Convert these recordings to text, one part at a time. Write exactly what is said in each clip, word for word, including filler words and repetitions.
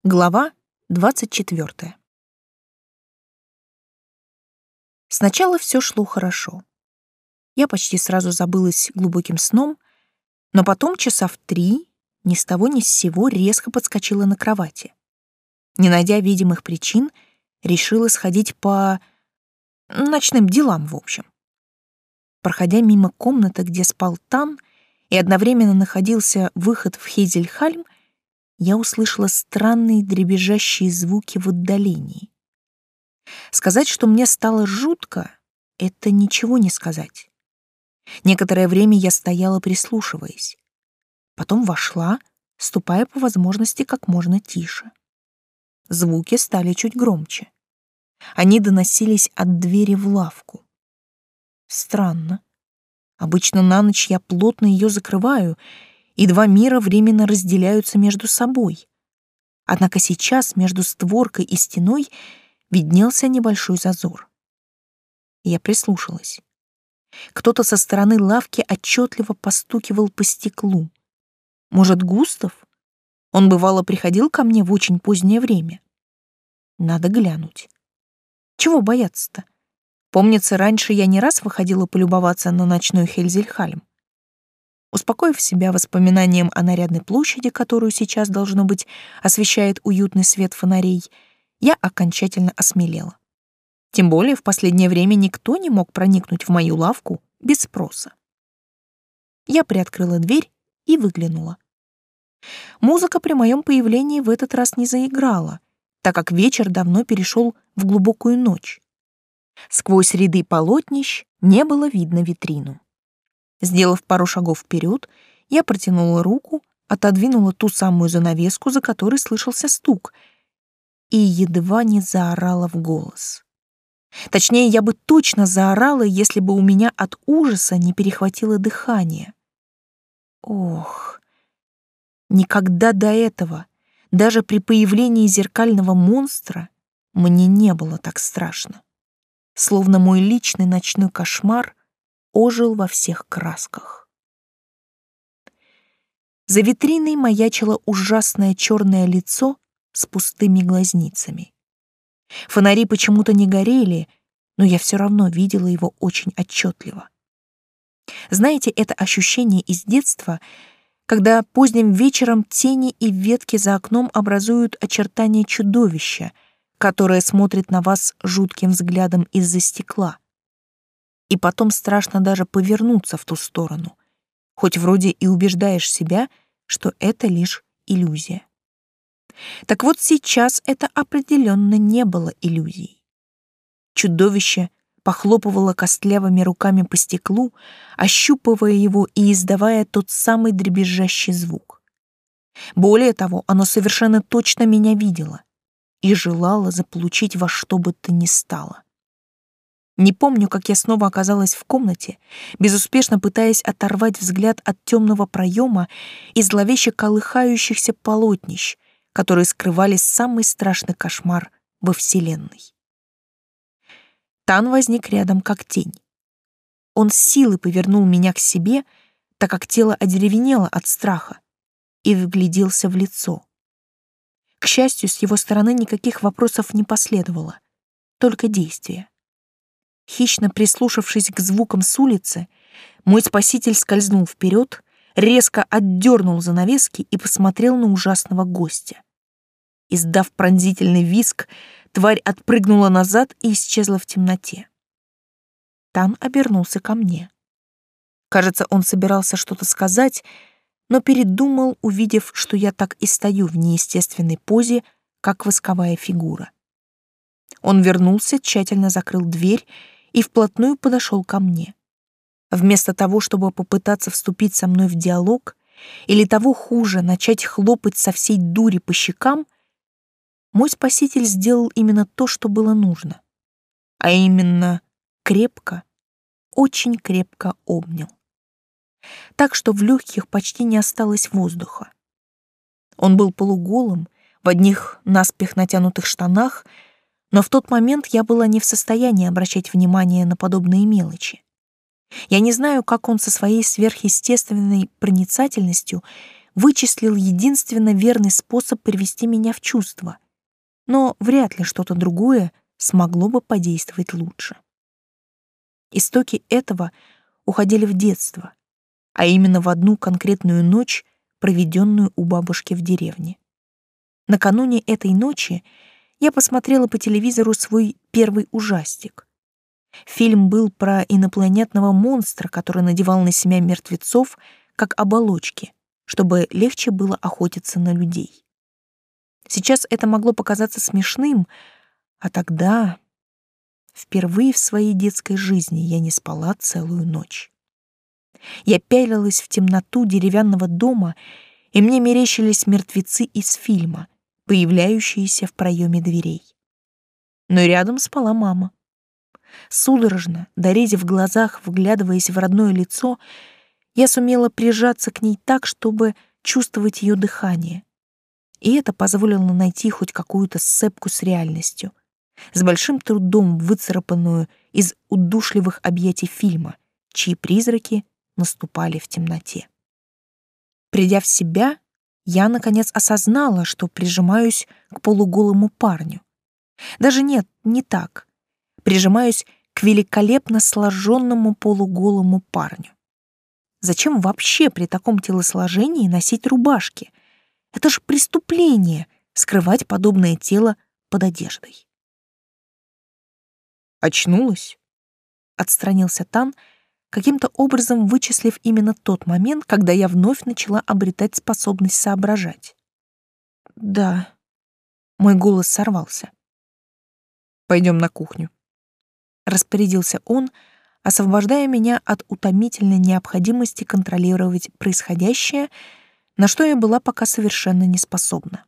Глава двадцать четвёртая. Сначала все шло хорошо. Я почти сразу забылась глубоким сном, но потом часа в три ни с того ни с сего резко подскочила на кровати. Не найдя видимых причин, решила сходить по ночным делам, в общем. Проходя мимо комнаты, где спал Тан, и одновременно находился выход в Хейзельхальм, я услышала странные дребезжащие звуки в отдалении. Сказать, что мне стало жутко, это ничего не сказать. Некоторое время я стояла, прислушиваясь. Потом вошла, ступая по возможности как можно тише. Звуки стали чуть громче. Они доносились от двери в лавку. Странно. Обычно на ночь я плотно ее закрываю, и два мира временно разделяются между собой. Однако сейчас между створкой и стеной виднелся небольшой зазор. Я прислушалась. Кто-то со стороны лавки отчетливо постукивал по стеклу. Может, Густав? Он, бывало, приходил ко мне в очень позднее время. Надо глянуть. Чего бояться-то? Помнится, раньше я не раз выходила полюбоваться на ночной Хейзельхальм. Успокоив себя воспоминанием о нарядной площади, которую сейчас, должно быть, освещает уютный свет фонарей, я окончательно осмелела. Тем более в последнее время никто не мог проникнуть в мою лавку без спроса. Я приоткрыла дверь и выглянула. Музыка при моем появлении в этот раз не заиграла, так как вечер давно перешел в глубокую ночь. Сквозь ряды полотнищ не было видно витрину. Сделав пару шагов вперед, я протянула руку, отодвинула ту самую занавеску, за которой слышался стук, и едва не заорала в голос. Точнее, я бы точно заорала, если бы у меня от ужаса не перехватило дыхание. Ох, никогда до этого, даже при появлении зеркального монстра, мне не было так страшно. Словно мой личный ночной кошмар ожил во всех красках. За витриной маячило ужасное черное лицо с пустыми глазницами. Фонари почему-то не горели, но я все равно видела его очень отчетливо. Знаете, это ощущение из детства, когда поздним вечером тени и ветки за окном образуют очертания чудовища, которое смотрит на вас жутким взглядом из-за стекла. И потом страшно даже повернуться в ту сторону, хоть вроде и убеждаешь себя, что это лишь иллюзия. Так вот сейчас это определенно не было иллюзией. Чудовище похлопывало костлявыми руками по стеклу, ощупывая его и издавая тот самый дребезжащий звук. Более того, оно совершенно точно меня видело и желало заполучить во что бы то ни стало. Не помню, как я снова оказалась в комнате, безуспешно пытаясь оторвать взгляд от темного проема и зловеще колыхающихся полотнищ, которые скрывали самый страшный кошмар во Вселенной. Тан возник рядом, как тень. Он с силой повернул меня к себе, так как тело одеревенело от страха, и вгляделся в лицо. К счастью, с его стороны никаких вопросов не последовало, только действия. Хищно прислушавшись к звукам с улицы, мой спаситель скользнул вперед, резко отдернул занавески и посмотрел на ужасного гостя. Издав пронзительный визг, тварь отпрыгнула назад и исчезла в темноте. Тан обернулся ко мне. Кажется, он собирался что-то сказать, но передумал, увидев, что я так и стою в неестественной позе, как восковая фигура. Он вернулся, тщательно закрыл дверь и вплотную подошел ко мне. Вместо того, чтобы попытаться вступить со мной в диалог, или того хуже, начать хлопать со всей дури по щекам, мой спаситель сделал именно то, что было нужно, а именно крепко, очень крепко обнял. Так что в легких почти не осталось воздуха. Он был полуголым, в одних наспех натянутых штанах, но в тот момент я была не в состоянии обращать внимание на подобные мелочи. Я не знаю, как он со своей сверхъестественной проницательностью вычислил единственно верный способ привести меня в чувство, но вряд ли что-то другое смогло бы подействовать лучше. Истоки этого уходили в детство, а именно в одну конкретную ночь, проведенную у бабушки в деревне. Накануне этой ночи я посмотрела по телевизору свой первый ужастик. Фильм был про инопланетного монстра, который надевал на себя мертвецов как оболочки, чтобы легче было охотиться на людей. Сейчас это могло показаться смешным, а тогда впервые в своей детской жизни я не спала целую ночь. Я пялилась в темноту деревянного дома, и мне мерещились мертвецы из фильма, появляющиеся в проеме дверей. Но рядом спала мама. Судорожно, дорезя в глазах, вглядываясь в родное лицо, я сумела прижаться к ней так, чтобы чувствовать ее дыхание. И это позволило найти хоть какую-то сцепку с реальностью, с большим трудом выцарапанную из удушливых объятий фильма, чьи призраки наступали в темноте. Придя в себя, я, наконец, осознала, что прижимаюсь к полуголому парню. Даже нет, не так. Прижимаюсь к великолепно сложенному полуголому парню. Зачем вообще при таком телосложении носить рубашки? Это же преступление — скрывать подобное тело под одеждой. «Очнулась?» — отстранился Тан, каким-то образом вычислив именно тот момент, когда я вновь начала обретать способность соображать. «Да». Мой голос сорвался. «Пойдем на кухню», — распорядился он, освобождая меня от утомительной необходимости контролировать происходящее, на что я была пока совершенно не способна.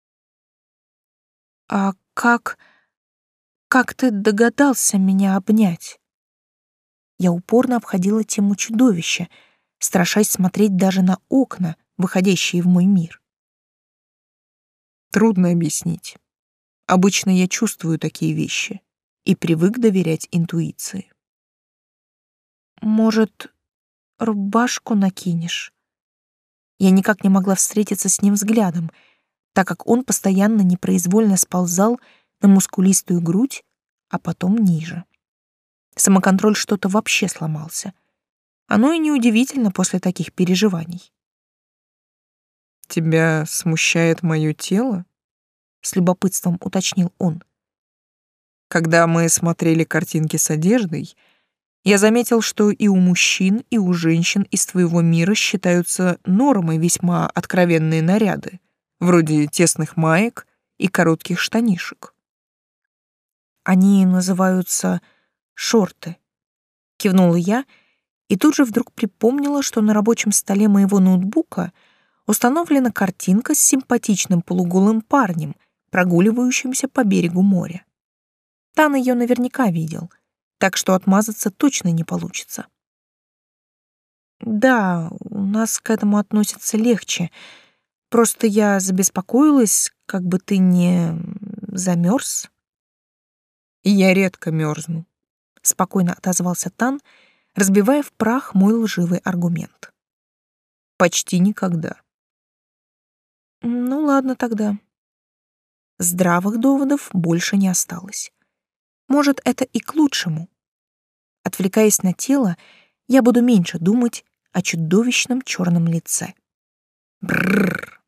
«А как... как ты догадался меня обнять?» Я упорно обходила тему чудовища, страшась смотреть даже на окна, выходящие в мой мир. Трудно объяснить. Обычно я чувствую такие вещи и привык доверять интуиции. «Может, рубашку накинешь?» Я никак не могла встретиться с ним взглядом, так как он постоянно непроизвольно сползал на мускулистую грудь, а потом ниже. Самоконтроль что-то вообще сломался. Оно и неудивительно после таких переживаний. «Тебя смущает мое тело?» — с любопытством уточнил он. «Когда мы смотрели картинки с одеждой, я заметил, что и у мужчин, и у женщин из твоего мира считаются нормой весьма откровенные наряды, вроде тесных маек и коротких штанишек». «Они называются шорты», — кивнула я, и тут же вдруг припомнила, что на рабочем столе моего ноутбука установлена картинка с симпатичным полуголым парнем, прогуливающимся по берегу моря. Тан ее наверняка видел, так что отмазаться точно не получится. «Да, у нас к этому относятся легче. Просто я забеспокоилась, как бы ты не замерз». «Я редко мерзну», — спокойно отозвался Тан, разбивая в прах мой лживый аргумент. «Почти никогда». «Ну ладно тогда». Здравых доводов больше не осталось. Может, это и к лучшему. Отвлекаясь на тело, я буду меньше думать о чудовищном черном лице. Бррр.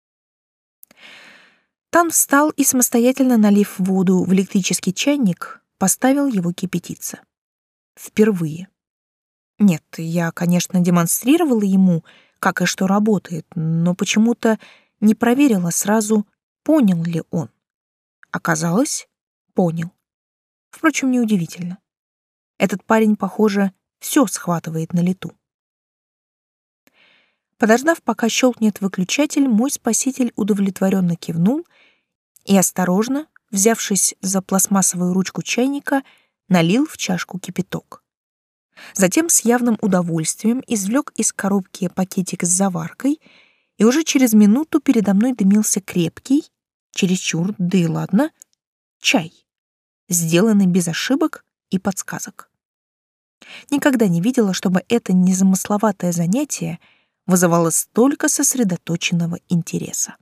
Тан встал и, самостоятельно налив воду в электрический чайник, поставил его кипятиться. Впервые. Нет, я, конечно, демонстрировала ему, как и что работает, но почему-то не проверила сразу, понял ли он. Оказалось, понял. Впрочем, неудивительно. Этот парень, похоже, все схватывает на лету. Подождав, пока щелкнет выключатель, мой спаситель удовлетворенно кивнул и осторожно, взявшись за пластмассовую ручку чайника, налил в чашку кипяток. Затем с явным удовольствием извлек из коробки пакетик с заваркой, и уже через минуту передо мной дымился крепкий, чересчур, да и ладно, чай, сделанный без ошибок и подсказок. Никогда не видела, чтобы это незамысловатое занятие вызывало столько сосредоточенного интереса.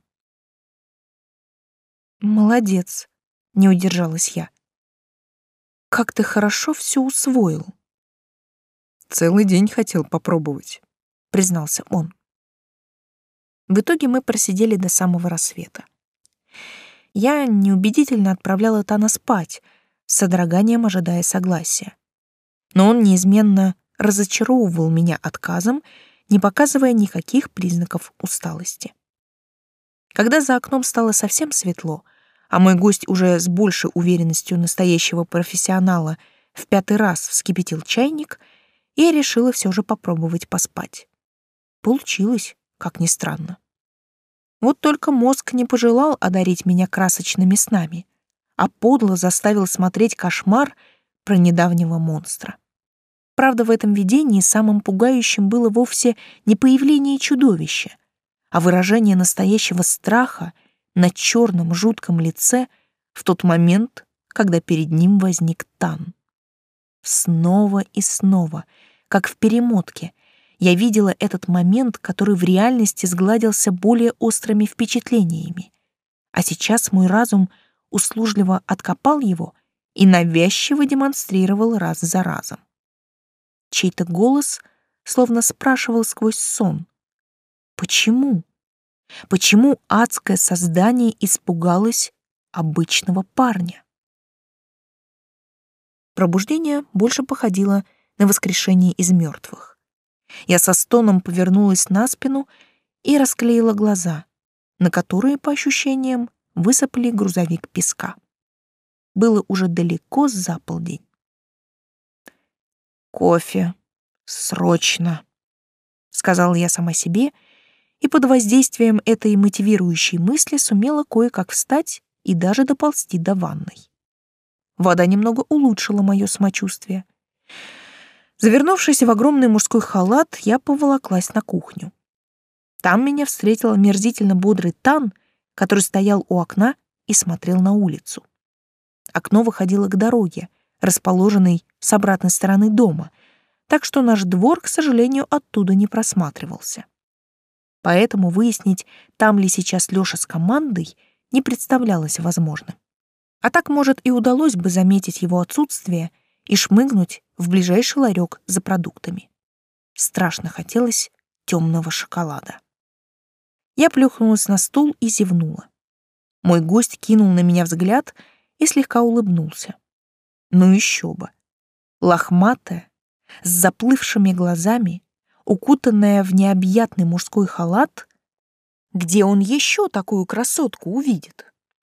«Молодец», — не удержалась я. «Как ты хорошо все усвоил». «Целый день хотел попробовать», — признался он. В итоге мы просидели до самого рассвета. Я неубедительно отправляла Тана спать, с содроганием ожидая согласия. Но он неизменно разочаровывал меня отказом, не показывая никаких признаков усталости. Когда за окном стало совсем светло, а мой гость уже с большей уверенностью настоящего профессионала в пятый раз вскипятил чайник, я решила все же попробовать поспать. Получилось, как ни странно. Вот только мозг не пожелал одарить меня красочными снами, а подло заставил смотреть кошмар про недавнего монстра. Правда, в этом видении самым пугающим было вовсе не появление чудовища, а выражение настоящего страха на черном жутком лице в тот момент, когда перед ним возник Тан. Снова и снова, как в перемотке, я видела этот момент, который в реальности сгладился более острыми впечатлениями. А сейчас мой разум услужливо откопал его и навязчиво демонстрировал раз за разом. Чей-то голос словно спрашивал сквозь сон: «Почему? Почему адское создание испугалось обычного парня?» Пробуждение больше походило на воскрешение из мертвых. Я со стоном повернулась на спину и расклеила глаза, на которые, по ощущениям, высыпали грузовик песка. Было уже далеко за полдень. «Кофе. Срочно», — сказала я сама себе, и под воздействием этой мотивирующей мысли сумела кое-как встать и даже доползти до ванной. Вода немного улучшила мое самочувствие. Завернувшись в огромный мужской халат, я поволоклась на кухню. Там меня встретил омерзительно бодрый Тан, который стоял у окна и смотрел на улицу. Окно выходило к дороге, расположенной с обратной стороны дома, так что наш двор, к сожалению, оттуда не просматривался. Поэтому выяснить, там ли сейчас Лёша с командой, не представлялось возможным. А так, может, и удалось бы заметить его отсутствие и шмыгнуть в ближайший ларек за продуктами. Страшно хотелось темного шоколада. Я плюхнулась на стул и зевнула. Мой гость кинул на меня взгляд и слегка улыбнулся. Ну еще бы. Лохматая, с заплывшими глазами, укутанная в необъятный мужской халат, где он еще такую красотку увидит?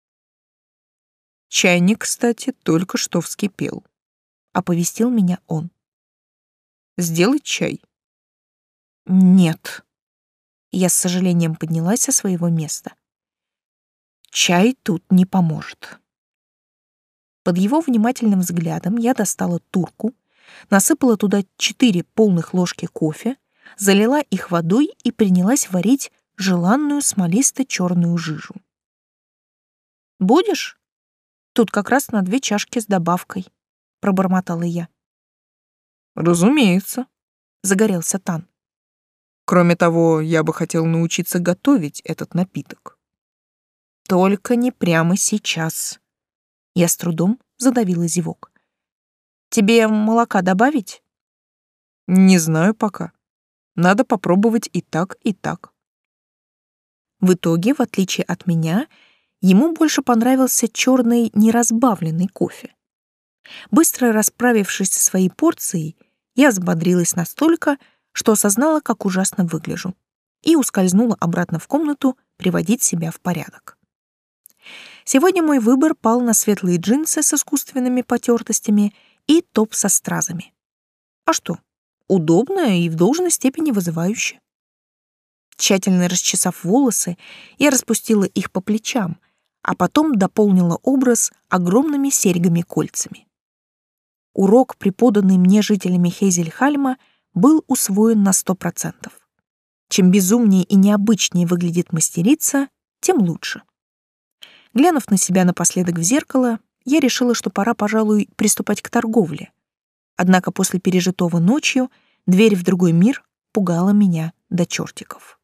«Чайник, кстати, только что вскипел», — оповестил меня он. «Сделать чай?» «Нет». Я с сожалением поднялась со своего места. «Чай тут не поможет». Под его внимательным взглядом я достала турку, насыпала туда четыре полных ложки кофе, залила их водой и принялась варить желанную смолисто-черную жижу. «Будешь? Тут как раз на две чашки с добавкой», — пробормотала я. «Разумеется», — загорелся Тан. «Кроме того, я бы хотел научиться готовить этот напиток». «Только не прямо сейчас». Я с трудом задавила зевок. «Тебе молока добавить?» «Не знаю пока. Надо попробовать и так, и так». В итоге, в отличие от меня, ему больше понравился черный неразбавленный кофе. Быстро расправившись со своей порцией, я взбодрилась настолько, что осознала, как ужасно выгляжу, и ускользнула обратно в комнату приводить себя в порядок. Сегодня мой выбор пал на светлые джинсы с искусственными потертостями и топ со стразами. А что? Удобно и в должной степени вызывающе. Тщательно расчесав волосы, я распустила их по плечам, а потом дополнила образ огромными серьгами-кольцами. Урок, преподанный мне жителями Хейзельхальма, был усвоен на сто процентов. Чем безумнее и необычнее выглядит мастерица, тем лучше. Глянув на себя напоследок в зеркало, я решила, что пора, пожалуй, приступать к торговле. Однако после пережитого ночью дверь в другой мир пугала меня до чертиков.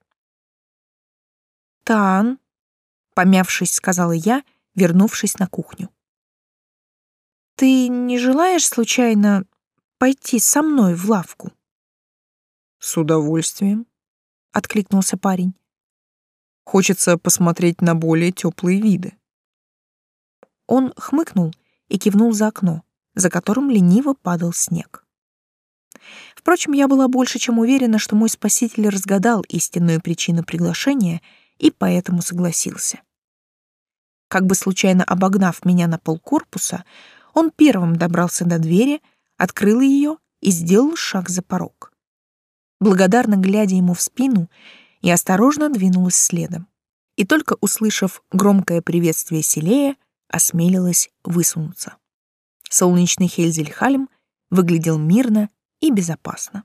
«Тан», — помявшись, сказала я, вернувшись на кухню. «Ты не желаешь случайно пойти со мной в лавку?» «С удовольствием», — откликнулся парень. «Хочется посмотреть на более теплые виды». Он хмыкнул и кивнул за окно, за которым лениво падал снег. Впрочем, я была больше чем уверена, что мой спаситель разгадал истинную причину приглашения и поэтому согласился. Как бы случайно обогнав меня на полкорпуса, он первым добрался до двери, открыл ее и сделал шаг за порог. Благодарно глядя ему в спину, я осторожно двинулась следом. И только услышав громкое приветствие Селея, осмелилась высунуться. Солнечный Хельзельхальм выглядел мирно и безопасно.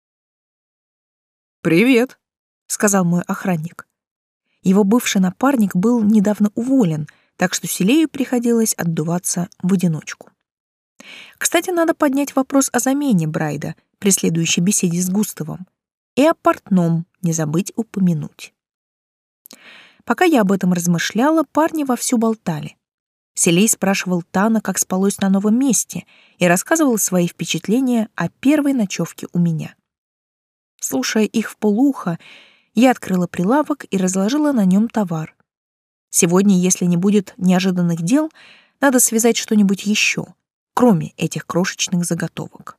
«Привет», — сказал мой охранник. Его бывший напарник был недавно уволен, так что Селею приходилось отдуваться в одиночку. Кстати, надо поднять вопрос о замене Брайда при следующей беседе с Густавом, и о портном не забыть упомянуть. Пока я об этом размышляла, парни вовсю болтали. Селей спрашивал Тана, как спалось на новом месте, и рассказывал свои впечатления о первой ночевке у меня. Слушая их вполуха, я открыла прилавок и разложила на нем товар. Сегодня, если не будет неожиданных дел, надо связать что-нибудь еще, кроме этих крошечных заготовок.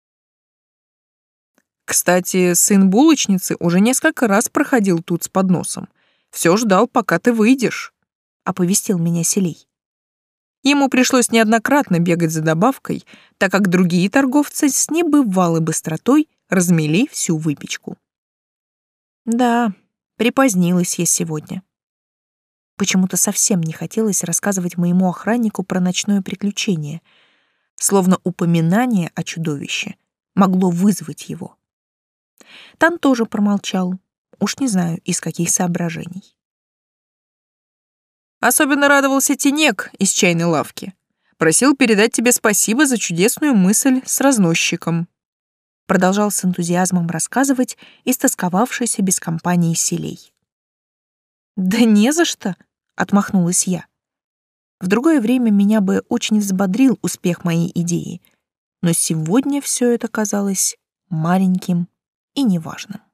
«Кстати, сын булочницы уже несколько раз проходил тут с подносом. Все ждал, пока ты выйдешь», — оповестил меня Селей. Ему пришлось неоднократно бегать за добавкой, так как другие торговцы с небывалой быстротой размели всю выпечку. Да, припозднилась я сегодня. Почему-то совсем не хотелось рассказывать моему охраннику про ночное приключение, словно упоминание о чудовище могло вызвать его. Тан тоже промолчал, уж не знаю, из каких соображений. Особенно радовался Тенек из чайной лавки. Просил передать тебе спасибо за чудесную мысль с разносчиком. Продолжал с энтузиазмом рассказывать истосковавшийся без компании Селей. «Да не за что», — отмахнулась я. В другое время меня бы очень взбодрил успех моей идеи, но сегодня все это казалось маленьким и неважным.